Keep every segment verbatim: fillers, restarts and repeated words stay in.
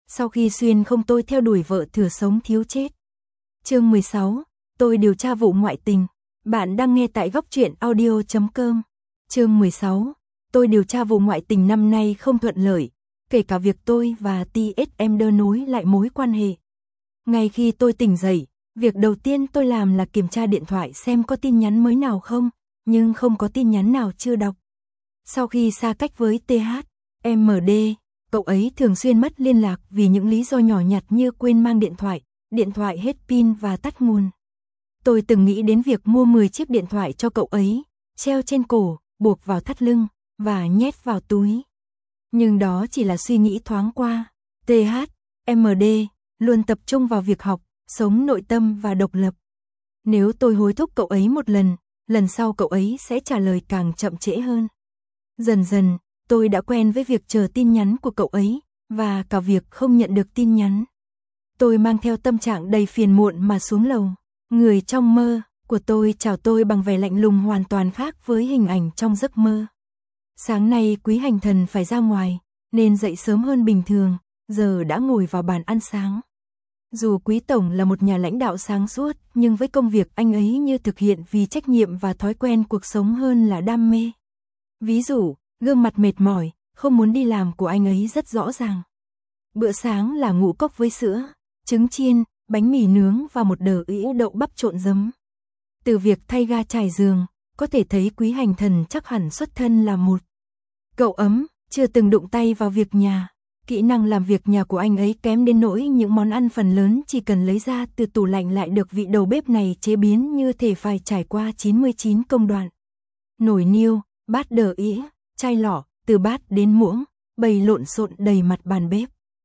Sau khi xuyên không tôi theo đuổi vợ thừa sống thiếu chết. Chương mười sáu, tôi điều tra vụ ngoại tình. Bạn đang nghe tại góc truyện audio chấm com. Chương mười sáu, tôi điều tra vụ ngoại tình năm nay không thuận lợi, kể cả việc tôi và tê ét em đơ nối lại mối quan hệ. Ngay khi tôi tỉnh dậy, việc đầu tiên tôi làm là kiểm tra điện thoại xem có tin nhắn mới nào không, nhưng không có tin nhắn nào chưa đọc. Sau khi xa cách với tê hát em đê, cậu ấy thường xuyên mất liên lạc vì những lý do nhỏ nhặt như quên mang điện thoại, điện thoại hết pin và tắt nguồn. Tôi từng nghĩ đến việc mua mười chiếc điện thoại cho cậu ấy, treo trên cổ, buộc vào thắt lưng và nhét vào túi. Nhưng đó chỉ là suy nghĩ thoáng qua. tê hát em đê luôn tập trung vào việc học, sống nội tâm và độc lập. Nếu tôi hối thúc cậu ấy một lần, lần sau cậu ấy sẽ trả lời càng chậm trễ hơn. Dần dần, tôi đã quen với việc chờ tin nhắn của cậu ấy, và cả việc không nhận được tin nhắn. Tôi mang theo tâm trạng đầy phiền muộn mà xuống lầu. Người trong mơ của tôi chào tôi bằng vẻ lạnh lùng hoàn toàn khác với hình ảnh trong giấc mơ. Sáng nay Quý Hành Thần phải ra ngoài, nên dậy sớm hơn bình thường, giờ đã ngồi vào bàn ăn sáng. Dù Quý Tổng là một nhà lãnh đạo sáng suốt, nhưng với công việc anh ấy như thực hiện vì trách nhiệm và thói quen cuộc sống hơn là đam mê. Ví dụ, gương mặt mệt mỏi, không muốn đi làm của anh ấy rất rõ ràng. Bữa sáng là ngũ cốc với sữa, trứng chiên, bánh mì nướng và một đờ ĩ đậu bắp trộn giấm. Từ việc thay ga trải giường, có thể thấy Quý Hành Thần chắc hẳn xuất thân là một cậu ấm, chưa từng đụng tay vào việc nhà. Kỹ năng làm việc nhà của anh ấy kém đến nỗi những món ăn phần lớn chỉ cần lấy ra từ tủ lạnh lại được vị đầu bếp này chế biến như thể phải trải qua chín mươi chín công đoạn. Nồi niêu, bát đờ ĩa, chai lọ, từ bát đến muỗng, bày lộn xộn đầy mặt bàn bếp.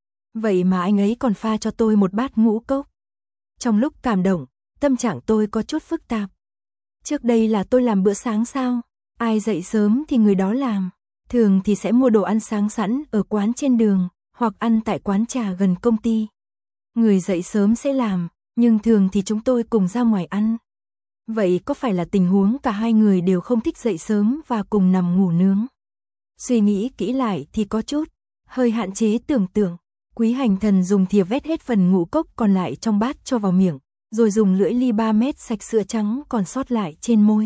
Vậy mà anh ấy còn pha cho tôi một bát ngũ cốc. Trong lúc cảm động, tâm trạng tôi có chút phức tạp. Trước đây là tôi làm bữa sáng sao? Ai dậy sớm thì người đó làm. Thường thì sẽ mua đồ ăn sáng sẵn ở quán trên đường, hoặc ăn tại quán trà gần công ty. Người dậy sớm sẽ làm, nhưng thường thì chúng tôi cùng ra ngoài ăn. Vậy có phải là tình huống cả hai người đều không thích dậy sớm và cùng nằm ngủ nướng? Suy nghĩ kỹ lại thì có chút hơi hạn chế tưởng tượng. Quý Hành Thần dùng thìa vét hết phần ngũ cốc còn lại trong bát cho vào miệng, rồi dùng lưỡi li ba mét sạch sữa trắng còn sót lại trên môi.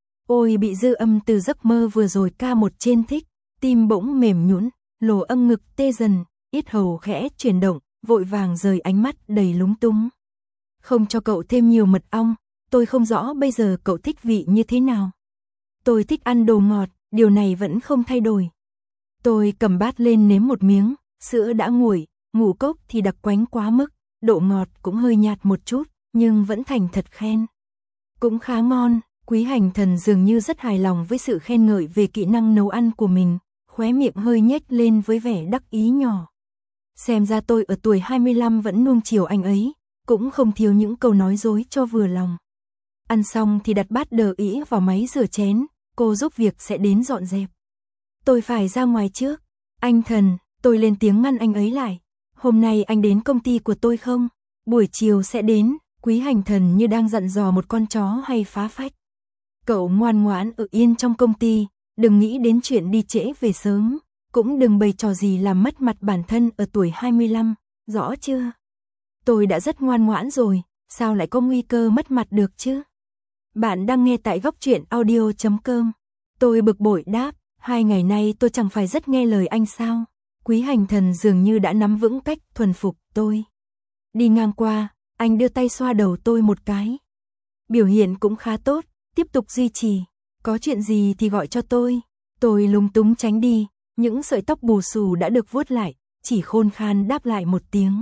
Ôi, bị dư âm từ giấc mơ vừa rồi ca một trên thích, tim bỗng mềm nhũn, lỗ âm ngực tê dần, yết hầu khẽ chuyển động, vội vàng rời ánh mắt đầy lúng túng. Không cho cậu thêm nhiều mật ong, tôi không rõ bây giờ cậu thích vị như thế nào. Tôi thích ăn đồ ngọt, điều này vẫn không thay đổi. Tôi cầm bát lên nếm một miếng, sữa đã nguội, ngũ cốc thì đặc quánh quá mức, độ ngọt cũng hơi nhạt một chút, nhưng vẫn thành thật khen. Cũng khá ngon. Quý Hành Thần dường như rất hài lòng với sự khen ngợi về kỹ năng nấu ăn của mình, khóe miệng hơi nhếch lên với vẻ đắc ý nhỏ. Xem ra tôi ở tuổi hai mươi lăm vẫn nuông chiều anh ấy, cũng không thiếu những câu nói dối cho vừa lòng. Ăn xong thì đặt bát đờ ĩ vào máy rửa chén, cô giúp việc sẽ đến dọn dẹp. Tôi phải ra ngoài trước. Anh Thần, tôi lên tiếng ngăn anh ấy lại. Hôm nay anh đến công ty của tôi không? Buổi chiều sẽ đến. Quý Hành Thần như đang dặn dò một con chó hay phá phách. Cậu ngoan ngoãn ở yên trong công ty, đừng nghĩ đến chuyện đi trễ về sớm, cũng đừng bày trò gì làm mất mặt bản thân ở tuổi hai mươi lăm, rõ chưa? Tôi đã rất ngoan ngoãn rồi, sao lại có nguy cơ mất mặt được chứ? Bạn đang nghe tại góc truyện audio chấm com. Tôi bực bội đáp, hai ngày nay tôi chẳng phải rất nghe lời anh sao? Quý Hành Thần dường như đã nắm vững cách thuần phục tôi. Đi ngang qua, anh đưa tay xoa đầu tôi một cái. Biểu hiện cũng khá tốt. Tiếp tục duy trì, có chuyện gì thì gọi cho tôi. Tôi lúng túng tránh đi, những sợi tóc bù xù đã được vuốt lại, chỉ khôn khan đáp lại một tiếng.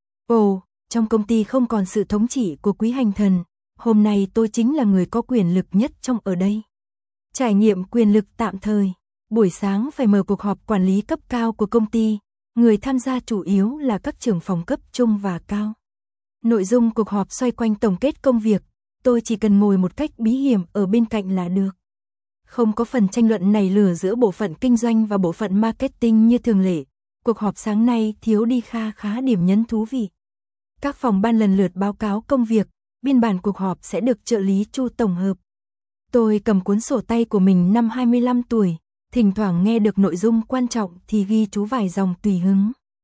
Ồ, trong công ty không còn sự thống trị của Quý Hành Thần, hôm nay tôi chính là người có quyền lực nhất trong ở đây. Trải nghiệm quyền lực tạm thời, buổi sáng phải mở cuộc họp quản lý cấp cao của công ty, người tham gia chủ yếu là các trưởng phòng cấp trung và cao. Nội dung cuộc họp xoay quanh tổng kết công việc. Tôi chỉ cần ngồi một cách bí hiểm ở bên cạnh là được. Không có phần tranh luận này lửa giữa bộ phận kinh doanh và bộ phận marketing như thường lệ. Cuộc họp sáng nay thiếu đi kha khá điểm nhấn thú vị. Các phòng ban lần lượt báo cáo công việc, biên bản cuộc họp sẽ được trợ lý Chu tổng hợp. Tôi cầm cuốn sổ tay của mình năm hai mươi lăm tuổi, thỉnh thoảng nghe được nội dung quan trọng thì ghi chú vài dòng tùy hứng.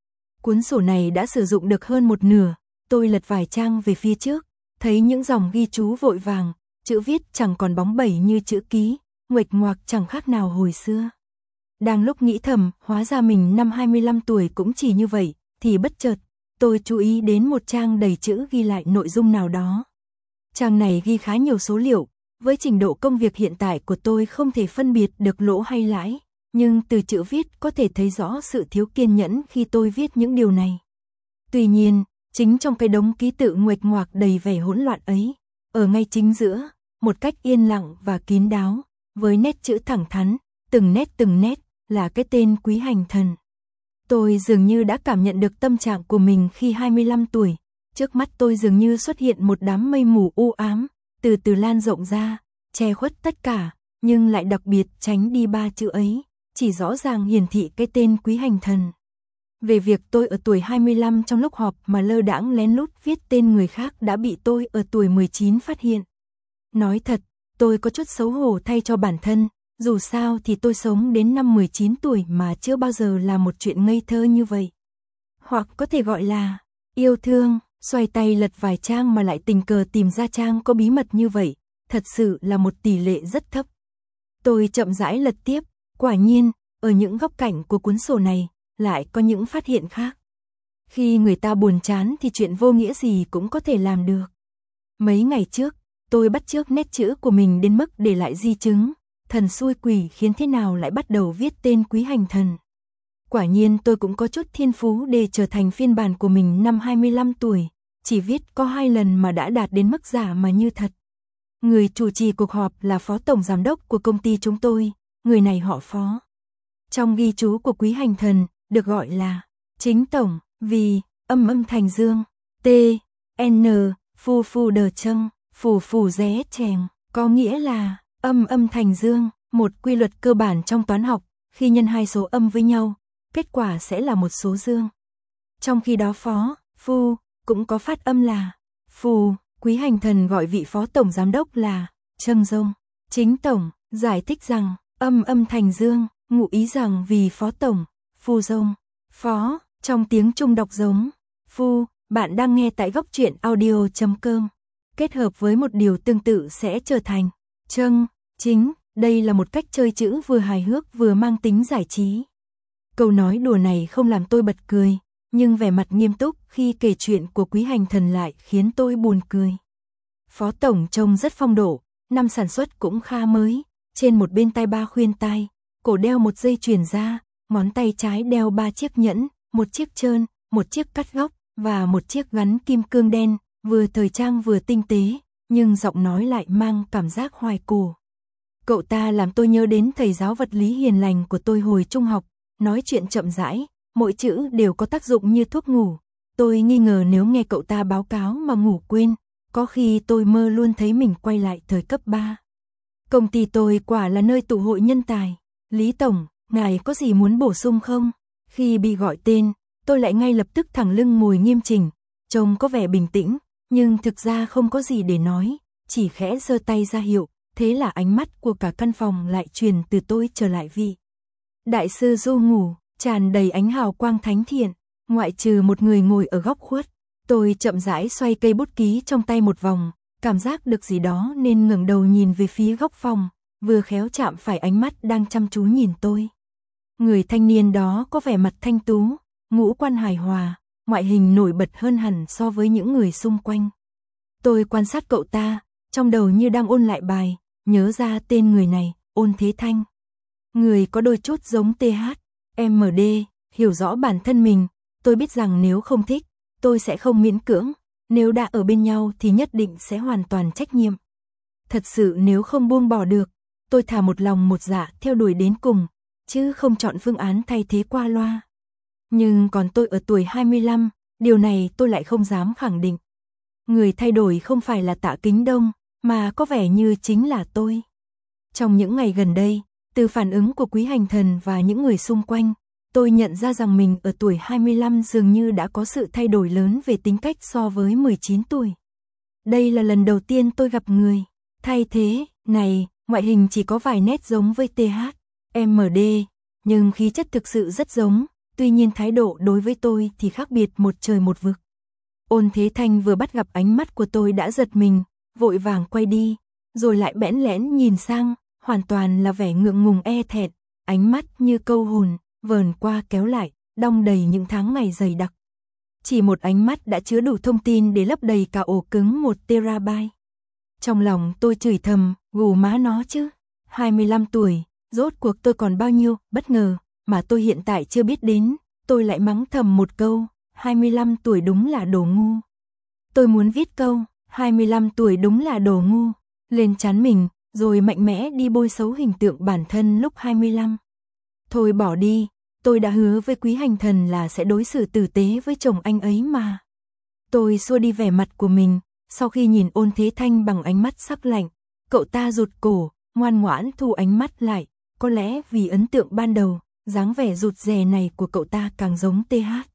Cuốn sổ này đã sử dụng được hơn một nửa, tôi lật vài trang về phía trước, thấy những dòng ghi chú vội vàng, chữ viết chẳng còn bóng bẩy như chữ ký, nguệch ngoạc chẳng khác nào hồi xưa. Đang lúc nghĩ thầm, hóa ra mình năm hai mươi lăm tuổi cũng chỉ như vậy, thì bất chợt, tôi chú ý đến một trang đầy chữ ghi lại nội dung nào đó. Trang này ghi khá nhiều số liệu, với trình độ công việc hiện tại của tôi không thể phân biệt được lỗ hay lãi, nhưng từ chữ viết có thể thấy rõ sự thiếu kiên nhẫn khi tôi viết những điều này. Tuy nhiên, chính trong cái đống ký tự nguệch ngoạc đầy vẻ hỗn loạn ấy, ở ngay chính giữa, một cách yên lặng và kín đáo, với nét chữ thẳng thắn, từng nét từng nét, là cái tên Quý Hành Thần. Tôi dường như đã cảm nhận được tâm trạng của mình khi hai mươi lăm tuổi, trước mắt tôi dường như xuất hiện một đám mây mù u ám, từ từ lan rộng ra, che khuất tất cả, nhưng lại đặc biệt tránh đi ba chữ ấy, chỉ rõ ràng hiển thị cái tên Quý Hành Thần. Về việc tôi ở tuổi hai mươi lăm trong lúc họp mà lơ đãng lén lút viết tên người khác đã bị tôi ở tuổi mười chín phát hiện. Nói thật, tôi có chút xấu hổ thay cho bản thân, dù sao thì tôi sống đến năm mười chín tuổi mà chưa bao giờ là một chuyện ngây thơ như vậy. Hoặc có thể gọi là yêu thương, xoay tay lật vài trang mà lại tình cờ tìm ra trang có bí mật như vậy, thật sự là một tỷ lệ rất thấp. Tôi chậm rãi lật tiếp, quả nhiên, ở những góc cạnh của cuốn sổ này, lại có những phát hiện khác. Khi người ta buồn chán thì chuyện vô nghĩa gì cũng có thể làm được. Mấy ngày trước, tôi bắt chước nét chữ của mình đến mức để lại di chứng, thần xui quỷ khiến thế nào lại bắt đầu viết tên Quý Hành Thần. Quả nhiên tôi cũng có chút thiên phú để trở thành phiên bản của mình năm hai mươi lăm tuổi, chỉ viết có hai lần mà đã đạt đến mức giả mà như thật. Người chủ trì cuộc họp là phó tổng giám đốc của công ty chúng tôi, người này họ Phó. Trong ghi chú của Quý Hành Thần, được gọi là chính tổng, vì, âm âm thành dương, t, n, phu phu đờ trâng, phù phù ré chèng, có nghĩa là âm âm thành dương, một quy luật cơ bản trong toán học, khi nhân hai số âm với nhau, kết quả sẽ là một số dương. Trong khi đó Phó, phu, cũng có phát âm là phù, Quý Hành Thần gọi vị phó tổng giám đốc là trâng rông. Chính tổng, giải thích rằng, âm âm thành dương, ngụ ý rằng vì phó tổng, phu rông, phó, trong tiếng Trung đọc giống, phu, bạn đang nghe tại góc truyện audio chấm com. Kết hợp với một điều tương tự sẽ trở thành trâng, chính, đây là một cách chơi chữ vừa hài hước vừa mang tính giải trí. Câu nói đùa này không làm tôi bật cười, nhưng vẻ mặt nghiêm túc khi kể chuyện của Quý Hành Thần lại khiến tôi buồn cười. Phó tổng trông rất phong độ, năm sản xuất cũng khá mới, trên một bên tai ba khuyên tai, cổ đeo một dây chuyền da, ngón tay trái đeo ba chiếc nhẫn, một chiếc trơn, một chiếc cắt góc và một chiếc gắn kim cương đen, vừa thời trang vừa tinh tế, nhưng giọng nói lại mang cảm giác hoài cổ. Cậu ta làm tôi nhớ đến thầy giáo vật lý hiền lành của tôi hồi trung học, nói chuyện chậm rãi, mỗi chữ đều có tác dụng như thuốc ngủ. Tôi nghi ngờ nếu nghe cậu ta báo cáo mà ngủ quên, có khi tôi mơ luôn thấy mình quay lại thời cấp ba. Công ty tôi quả là nơi tụ hội nhân tài. Lý Tổng, ngài có gì muốn bổ sung không? Khi bị gọi tên, tôi lại ngay lập tức thẳng lưng ngồi nghiêm chỉnh, trông có vẻ bình tĩnh, nhưng thực ra không có gì để nói, chỉ khẽ giơ tay ra hiệu, thế là ánh mắt của cả căn phòng lại truyền từ tôi trở lại vị đại sư Du ngủ, tràn đầy ánh hào quang thánh thiện, ngoại trừ một người ngồi ở góc khuất. Tôi chậm rãi xoay cây bút ký trong tay một vòng, cảm giác được gì đó nên ngẩng đầu nhìn về phía góc phòng, vừa khéo chạm phải ánh mắt đang chăm chú nhìn tôi. Người thanh niên đó có vẻ mặt thanh tú, ngũ quan hài hòa, ngoại hình nổi bật hơn hẳn so với những người xung quanh. Tôi quan sát cậu ta, trong đầu như đang ôn lại bài, nhớ ra tên người này, Ôn Thế Thanh. Người có đôi chút giống tê hát, em đê, hiểu rõ bản thân mình, tôi biết rằng nếu không thích, tôi sẽ không miễn cưỡng, nếu đã ở bên nhau thì nhất định sẽ hoàn toàn trách nhiệm. Thật sự nếu không buông bỏ được, tôi thà một lòng một dạ theo đuổi đến cùng, chứ không chọn phương án thay thế qua loa. Nhưng còn tôi ở tuổi hai mươi lăm, điều này tôi lại không dám khẳng định. Người thay đổi không phải là Tạ Kính Đông, mà có vẻ như chính là tôi. Trong những ngày gần đây, từ phản ứng của Quý Hành Thần và những người xung quanh, tôi nhận ra rằng mình ở tuổi hai mươi lăm dường như đã có sự thay đổi lớn về tính cách so với mười chín tuổi. Đây là lần đầu tiên tôi gặp người thay thế này, ngoại hình chỉ có vài nét giống với tê hát, em đê, nhưng khí chất thực sự rất giống, tuy nhiên thái độ đối với tôi thì khác biệt một trời một vực. Ôn Thế Thanh vừa bắt gặp ánh mắt của tôi đã giật mình, vội vàng quay đi, rồi lại bẽn lẽn nhìn sang, hoàn toàn là vẻ ngượng ngùng e thẹn, ánh mắt như câu hồn, vờn qua kéo lại, đong đầy những tháng ngày dày đặc. Chỉ một ánh mắt đã chứa đủ thông tin để lấp đầy cả ổ cứng một terabyte. Trong lòng tôi chửi thầm, gù má nó chứ, hai mươi lăm tuổi, rốt cuộc tôi còn bao nhiêu, bất ngờ, mà tôi hiện tại chưa biết đến, tôi lại mắng thầm một câu, hai mươi lăm tuổi đúng là đồ ngu. Tôi muốn viết câu, hai mươi lăm tuổi đúng là đồ ngu, lên trán mình, rồi mạnh mẽ đi bôi xấu hình tượng bản thân lúc hai mươi lăm. Thôi bỏ đi, tôi đã hứa với Quý Hành Thần là sẽ đối xử tử tế với chồng anh ấy mà. Tôi xua đi vẻ mặt của mình, sau khi nhìn Ôn Thế Thanh bằng ánh mắt sắc lạnh, cậu ta rụt cổ, ngoan ngoãn thu ánh mắt lại, có lẽ vì ấn tượng ban đầu, dáng vẻ rụt rè này của cậu ta càng giống tê hát.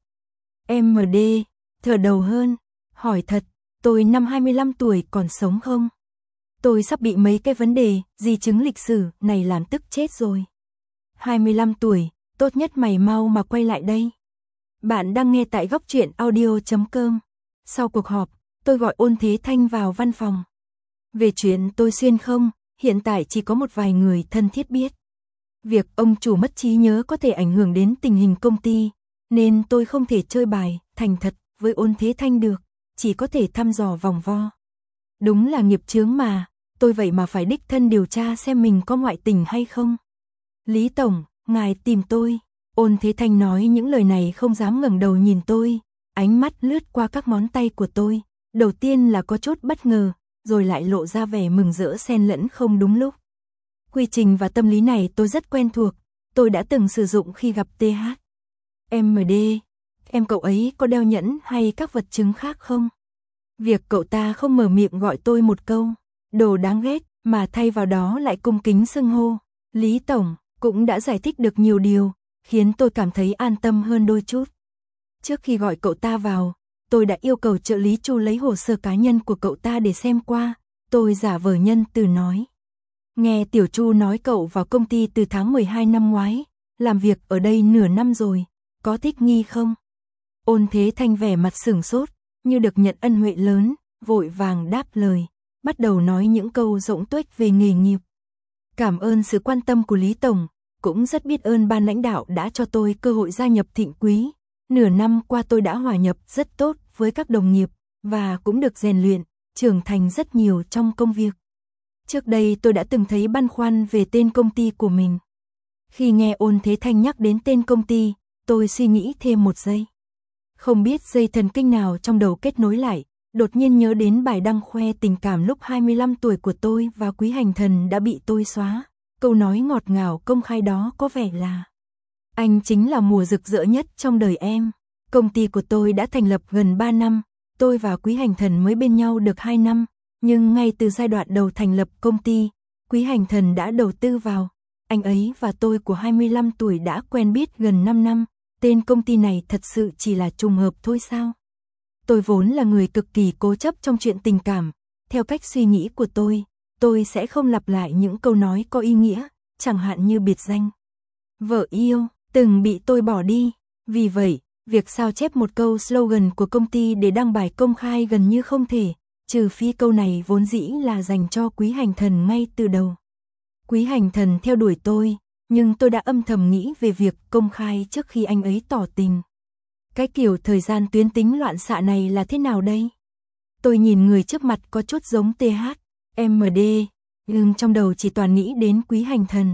em đê, thở đầu hơn, hỏi thật, tôi năm hai mươi lăm tuổi còn sống không? Tôi sắp bị mấy cái vấn đề, di chứng lịch sử này làm tức chết rồi. hai mươi lăm tuổi, tốt nhất mày mau mà quay lại đây. Bạn đang nghe tại góc truyện audio chấm com. Sau cuộc họp, tôi gọi Ôn Thế Thanh vào văn phòng. Về chuyện tôi xuyên không, hiện tại chỉ có một vài người thân thiết biết. Việc ông chủ mất trí nhớ có thể ảnh hưởng đến tình hình công ty, nên tôi không thể chơi bài, thành thật, với Ôn Thế Thanh được, chỉ có thể thăm dò vòng vo. Đúng là nghiệp chướng mà, tôi vậy mà phải đích thân điều tra xem mình có ngoại tình hay không. Lý Tổng, ngài tìm tôi. Ôn Thế Thanh nói những lời này không dám ngẩng đầu nhìn tôi, ánh mắt lướt qua các ngón tay của tôi, đầu tiên là có chút bất ngờ, rồi lại lộ ra vẻ mừng rỡ xen lẫn không đúng lúc. Quy trình và tâm lý này tôi rất quen thuộc, tôi đã từng sử dụng khi gặp tê hát. em đê, em cậu ấy có đeo nhẫn hay các vật chứng khác không? Việc cậu ta không mở miệng gọi tôi một câu, đồ đáng ghét, mà thay vào đó lại cung kính xưng hô, Lý Tổng, cũng đã giải thích được nhiều điều, khiến tôi cảm thấy an tâm hơn đôi chút. Trước khi gọi cậu ta vào, tôi đã yêu cầu trợ lý Chu lấy hồ sơ cá nhân của cậu ta để xem qua, tôi giả vờ nhân từ nói. Nghe Tiểu Chu nói cậu vào công ty từ tháng mười hai năm ngoái, làm việc ở đây nửa năm rồi, có thích nghi không? Ôn Thế Thanh vẻ mặt sửng sốt, như được nhận ân huệ lớn, vội vàng đáp lời, bắt đầu nói những câu rỗng tuếch về nghề nghiệp. Cảm ơn sự quan tâm của Lý Tổng, cũng rất biết ơn ban lãnh đạo đã cho tôi cơ hội gia nhập Thịnh Quý. Nửa năm qua tôi đã hòa nhập rất tốt với các đồng nghiệp, và cũng được rèn luyện, trưởng thành rất nhiều trong công việc. Trước đây tôi đã từng thấy băn khoăn về tên công ty của mình. Khi nghe Ôn Thế Thanh nhắc đến tên công ty, tôi suy nghĩ thêm một giây. Không biết dây thần kinh nào trong đầu kết nối lại, đột nhiên nhớ đến bài đăng khoe tình cảm lúc hai mươi lăm tuổi của tôi và Quý Hành Thần đã bị tôi xóa. Câu nói ngọt ngào công khai đó có vẻ là: anh chính là mùa rực rỡ nhất trong đời em. Công ty của tôi đã thành lập gần ba năm, tôi và Quý Hành Thần mới bên nhau được hai năm, nhưng ngay từ giai đoạn đầu thành lập công ty, Quý Hành Thần đã đầu tư vào. Anh ấy và tôi của hai mươi lăm tuổi đã quen biết gần năm năm, tên công ty này thật sự chỉ là trùng hợp thôi sao? Tôi vốn là người cực kỳ cố chấp trong chuyện tình cảm, theo cách suy nghĩ của tôi, tôi sẽ không lặp lại những câu nói có ý nghĩa, chẳng hạn như biệt danh vợ yêu, từng bị tôi bỏ đi. Vì vậy, việc sao chép một câu slogan của công ty để đăng bài công khai gần như không thể, trừ phi câu này vốn dĩ là dành cho Quý Hành Thần ngay từ đầu. Quý Hành Thần theo đuổi tôi, nhưng tôi đã âm thầm nghĩ về việc công khai trước khi anh ấy tỏ tình. Cái kiểu thời gian tuyến tính loạn xạ này là thế nào đây? Tôi nhìn người trước mặt có chút giống tê hát, em đê, nhưng trong đầu chỉ toàn nghĩ đến Quý Hành Thần.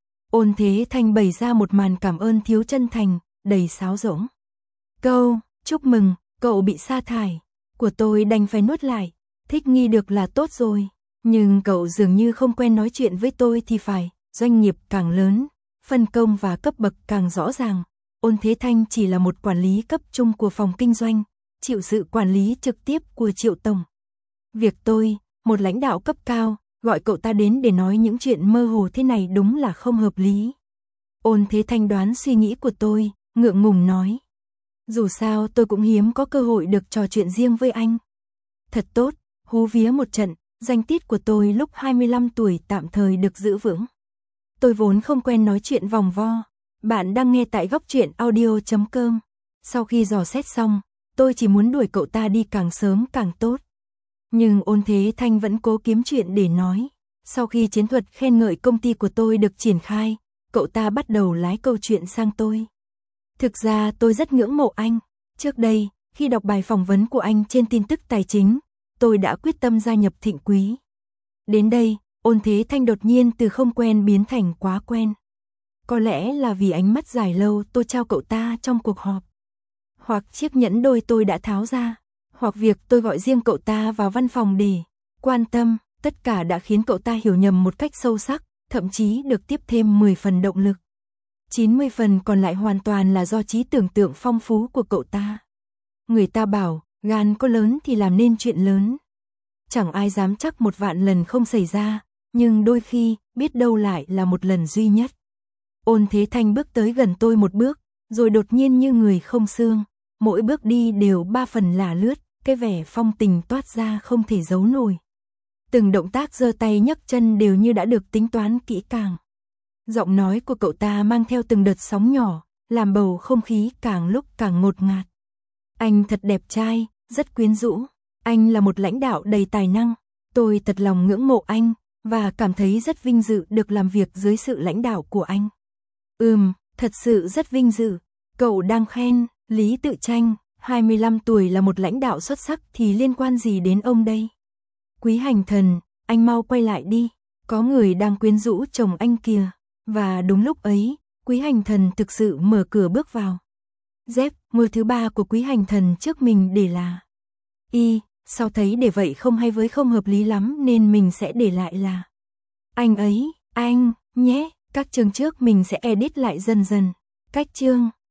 Ôn Thế Thanh bày ra một màn cảm ơn thiếu chân thành, đầy sáo rỗng. Câu, chúc mừng, cậu bị sa thải, của tôi đành phải nuốt lại, thích nghi được là tốt rồi. Nhưng cậu dường như không quen nói chuyện với tôi thì phải, doanh nghiệp càng lớn, phân công và cấp bậc càng rõ ràng. Ôn Thế Thanh chỉ là một quản lý cấp trung của phòng kinh doanh, chịu sự quản lý trực tiếp của Triệu Tổng. Việc tôi, một lãnh đạo cấp cao, gọi cậu ta đến để nói những chuyện mơ hồ thế này đúng là không hợp lý. Ôn Thế Thanh đoán suy nghĩ của tôi, ngượng ngùng nói. Dù sao tôi cũng hiếm có cơ hội được trò chuyện riêng với anh. Thật tốt, hú vía một trận, danh tiết của tôi lúc hai mươi lăm tuổi tạm thời được giữ vững. Tôi vốn không quen nói chuyện vòng vo, Bạn đang nghe tại góc truyện audio chấm com. Sau khi dò xét xong, tôi chỉ muốn đuổi cậu ta đi càng sớm càng tốt. Nhưng Ôn Thế Thanh vẫn cố kiếm chuyện để nói. Sau khi chiến thuật khen ngợi công ty của tôi được triển khai, cậu ta bắt đầu lái câu chuyện sang tôi. Thực ra tôi rất ngưỡng mộ anh. Trước đây, khi đọc bài phỏng vấn của anh trên tin tức tài chính, tôi đã quyết tâm gia nhập Thịnh Quý. Đến đây, Ôn Thế Thanh đột nhiên từ không quen biến thành quá quen. Có lẽ là vì ánh mắt dài lâu tôi trao cậu ta trong cuộc họp. Hoặc chiếc nhẫn đôi tôi đã tháo ra. Hoặc việc tôi gọi riêng cậu ta vào văn phòng để quan tâm. Tất cả đã khiến cậu ta hiểu nhầm một cách sâu sắc, thậm chí được tiếp thêm mười phần động lực. chín mươi phần còn lại hoàn toàn là do trí tưởng tượng phong phú của cậu ta. Người ta bảo, gan có lớn thì làm nên chuyện lớn. Chẳng ai dám chắc một vạn lần không xảy ra, nhưng đôi khi, biết đâu lại là một lần duy nhất. Ôn Thế Thanh bước tới gần tôi một bước, rồi đột nhiên như người không xương. Mỗi bước đi đều ba phần là lướt, cái vẻ phong tình toát ra không thể giấu nổi. Từng động tác giơ tay nhấc chân đều như đã được tính toán kỹ càng. Giọng nói của cậu ta mang theo từng đợt sóng nhỏ, làm bầu không khí càng lúc càng ngột ngạt. Anh thật đẹp trai, rất quyến rũ. Anh là một lãnh đạo đầy tài năng. Tôi thật lòng ngưỡng mộ anh, và cảm thấy rất vinh dự được làm việc dưới sự lãnh đạo của anh. Ừm, thật sự rất vinh dự. Cậu đang khen, Lý Tự Tranh, hai mươi lăm tuổi là một lãnh đạo xuất sắc thì liên quan gì đến ông đây? Quý Hành Thần, anh mau quay lại đi, có người đang quyến rũ chồng anh kìa. Và đúng lúc ấy, Quý Hành Thần thực sự mở cửa bước vào. Dép, mưa thứ ba của Quý Hành Thần trước mình để là Y, sao thấy để vậy không hay với không hợp lý lắm nên mình sẽ để lại là anh ấy, anh, nhé, các chương trước mình sẽ edit lại dần dần. Cách chương